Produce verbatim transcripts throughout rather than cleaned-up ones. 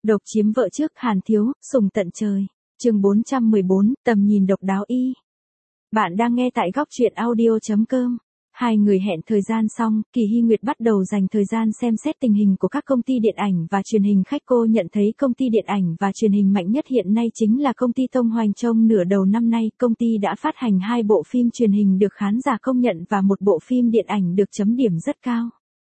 Độc chiếm vợ trước Hàn Thiếu, sùng tận trời. Chương bốn trăm mười bốn, tầm nhìn độc đáo y. Bạn đang nghe tại góc truyện audio chấm com. Hai người hẹn thời gian xong, Kỳ Hy Nguyệt bắt đầu dành thời gian xem xét tình hình của các công ty điện ảnh và truyền hình khách. Cô nhận thấy công ty điện ảnh và truyền hình mạnh nhất hiện nay chính là công ty Tông Hoành. Trong nửa đầu năm nay, công ty đã phát hành hai bộ phim truyền hình được khán giả công nhận và một bộ phim điện ảnh được chấm điểm rất cao.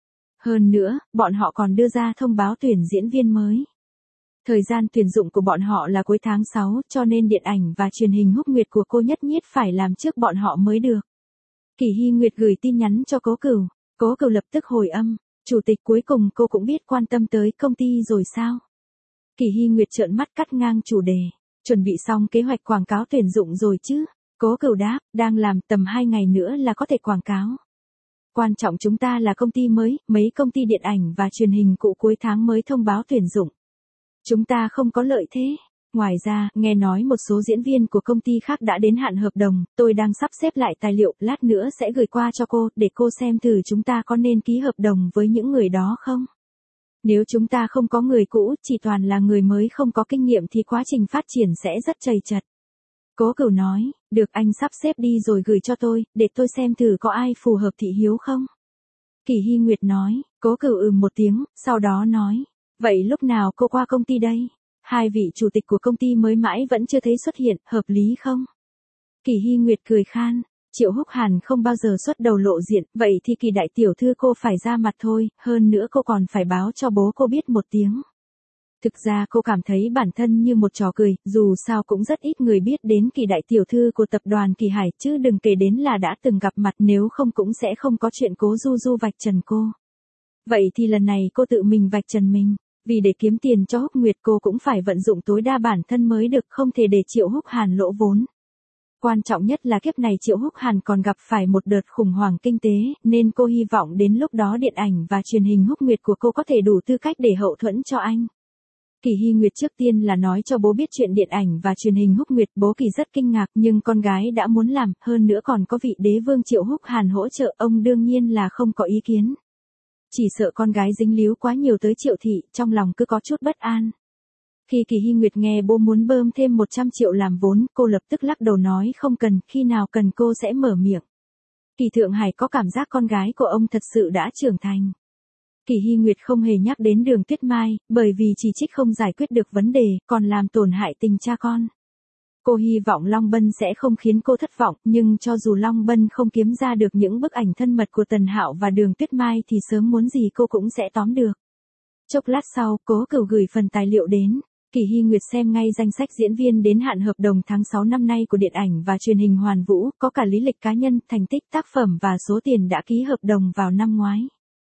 Hơn nữa, bọn họ còn đưa ra thông báo tuyển diễn viên mới. Thời gian tuyển dụng của bọn họ là cuối tháng sáu, cho nên điện ảnh và truyền hình Húc Nguyệt của cô nhất nhất phải làm trước bọn họ mới được. Kỳ Hy Nguyệt gửi tin nhắn cho Cố Cửu, Cố Cửu lập tức hồi âm, chủ tịch cuối cùng cô cũng biết quan tâm tới công ty rồi sao? Kỳ Hy Nguyệt trợn mắt cắt ngang chủ đề, chuẩn bị xong kế hoạch quảng cáo tuyển dụng rồi chứ? Cố Cửu đáp, đang làm, tầm hai ngày nữa là có thể quảng cáo. Quan trọng chúng ta là công ty mới, mấy công ty điện ảnh và truyền hình cụ cuối tháng mới thông báo tuyển dụng. Chúng ta không có lợi thế. Ngoài ra, nghe nói một số diễn viên của công ty khác đã đến hạn hợp đồng, tôi đang sắp xếp lại tài liệu, lát nữa sẽ gửi qua cho cô, để cô xem thử chúng ta có nên ký hợp đồng với những người đó không. Nếu chúng ta không có người cũ, chỉ toàn là người mới không có kinh nghiệm thì quá trình phát triển sẽ rất trầy trật. Cố Cửu nói, được anh sắp xếp đi rồi gửi cho tôi, để tôi xem thử có ai phù hợp thị hiếu không. Kỳ Hy Nguyệt nói, Cố Cửu ừm một tiếng, sau đó nói, vậy lúc nào cô qua công ty đây? Hai vị chủ tịch của công ty mới mãi vẫn chưa thấy xuất hiện, hợp lý không? Kỳ Hy Nguyệt cười khan, Triệu Húc Hàn không bao giờ xuất đầu lộ diện, vậy thì Kỳ đại tiểu thư cô phải ra mặt thôi, hơn nữa cô còn phải báo cho bố cô biết một tiếng. Thực ra cô cảm thấy bản thân như một trò cười, dù sao cũng rất ít người biết đến Kỳ đại tiểu thư của tập đoàn Kỳ Hải, chứ đừng kể đến là đã từng gặp mặt, nếu không cũng sẽ không có chuyện Cố Du Du vạch trần cô. Vậy thì lần này cô tự mình vạch trần mình. Vì để kiếm tiền cho Húc Nguyệt cô cũng phải vận dụng tối đa bản thân mới được, không thể để Triệu Húc Hàn lỗ vốn. Quan trọng nhất là kiếp này Triệu Húc Hàn còn gặp phải một đợt khủng hoảng kinh tế, nên cô hy vọng đến lúc đó điện ảnh và truyền hình Húc Nguyệt của cô có thể đủ tư cách để hậu thuẫn cho anh. Kỳ Hy Nguyệt trước tiên là nói cho bố biết chuyện điện ảnh và truyền hình Húc Nguyệt, bố Kỳ rất kinh ngạc nhưng con gái đã muốn làm, hơn nữa còn có vị đế vương Triệu Húc Hàn hỗ trợ, ông đương nhiên là không có ý kiến. Chỉ sợ con gái dính líu quá nhiều tới Triệu thị, trong lòng cứ có chút bất an. Khi Kỳ Hy Nguyệt nghe bố muốn bơm thêm một trăm triệu làm vốn, cô lập tức lắc đầu nói không cần, khi nào cần cô sẽ mở miệng. Kỳ Thượng Hải có cảm giác con gái của ông thật sự đã trưởng thành. Kỳ Hy Nguyệt không hề nhắc đến Đường Tuyết Mai, bởi vì chỉ trích không giải quyết được vấn đề, còn làm tổn hại tình cha con. Cô hy vọng Long Bân sẽ không khiến cô thất vọng, nhưng cho dù Long Bân không kiếm ra được những bức ảnh thân mật của Tần Hạo và Đường Tuyết Mai thì sớm muốn gì cô cũng sẽ tóm được. Chốc lát sau, Cố Cửu gửi phần tài liệu đến. Kỳ Hy Nguyệt xem ngay danh sách diễn viên đến hạn hợp đồng tháng sáu năm nay của điện ảnh và truyền hình Hoàn Vũ, có cả lý lịch cá nhân, thành tích, tác phẩm và số tiền đã ký hợp đồng vào năm ngoái.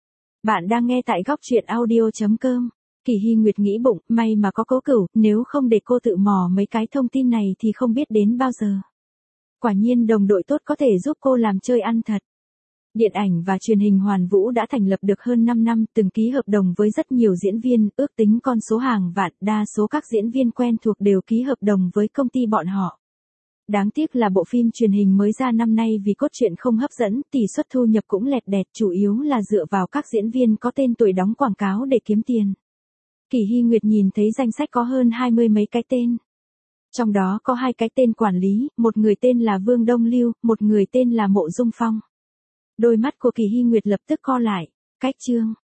Bạn đang nghe tại góc truyện audio chấm com. Kỳ Hy Nguyệt nghĩ bụng, may mà có Cố Cửu, nếu không để cô tự mò mấy cái thông tin này thì không biết đến bao giờ. Quả nhiên đồng đội tốt có thể giúp cô làm chơi ăn thật. Điện ảnh và truyền hình Hoàn Vũ đã thành lập được hơn năm năm, từng ký hợp đồng với rất nhiều diễn viên, ước tính con số hàng vạn, đa số các diễn viên quen thuộc đều ký hợp đồng với công ty bọn họ. Đáng tiếc là bộ phim truyền hình mới ra năm nay vì cốt truyện không hấp dẫn, tỷ suất thu nhập cũng lẹt đẹt, chủ yếu là dựa vào các diễn viên có tên tuổi đóng quảng cáo để kiếm tiền. Kỳ Hy Nguyệt nhìn thấy danh sách có hơn hai mươi mấy cái tên. Trong đó có hai cái tên quản lý, một người tên là Vương Đông Lưu, một người tên là Mộ Dung Phong. Đôi mắt của Kỳ Hy Nguyệt lập tức co lại, cách chương,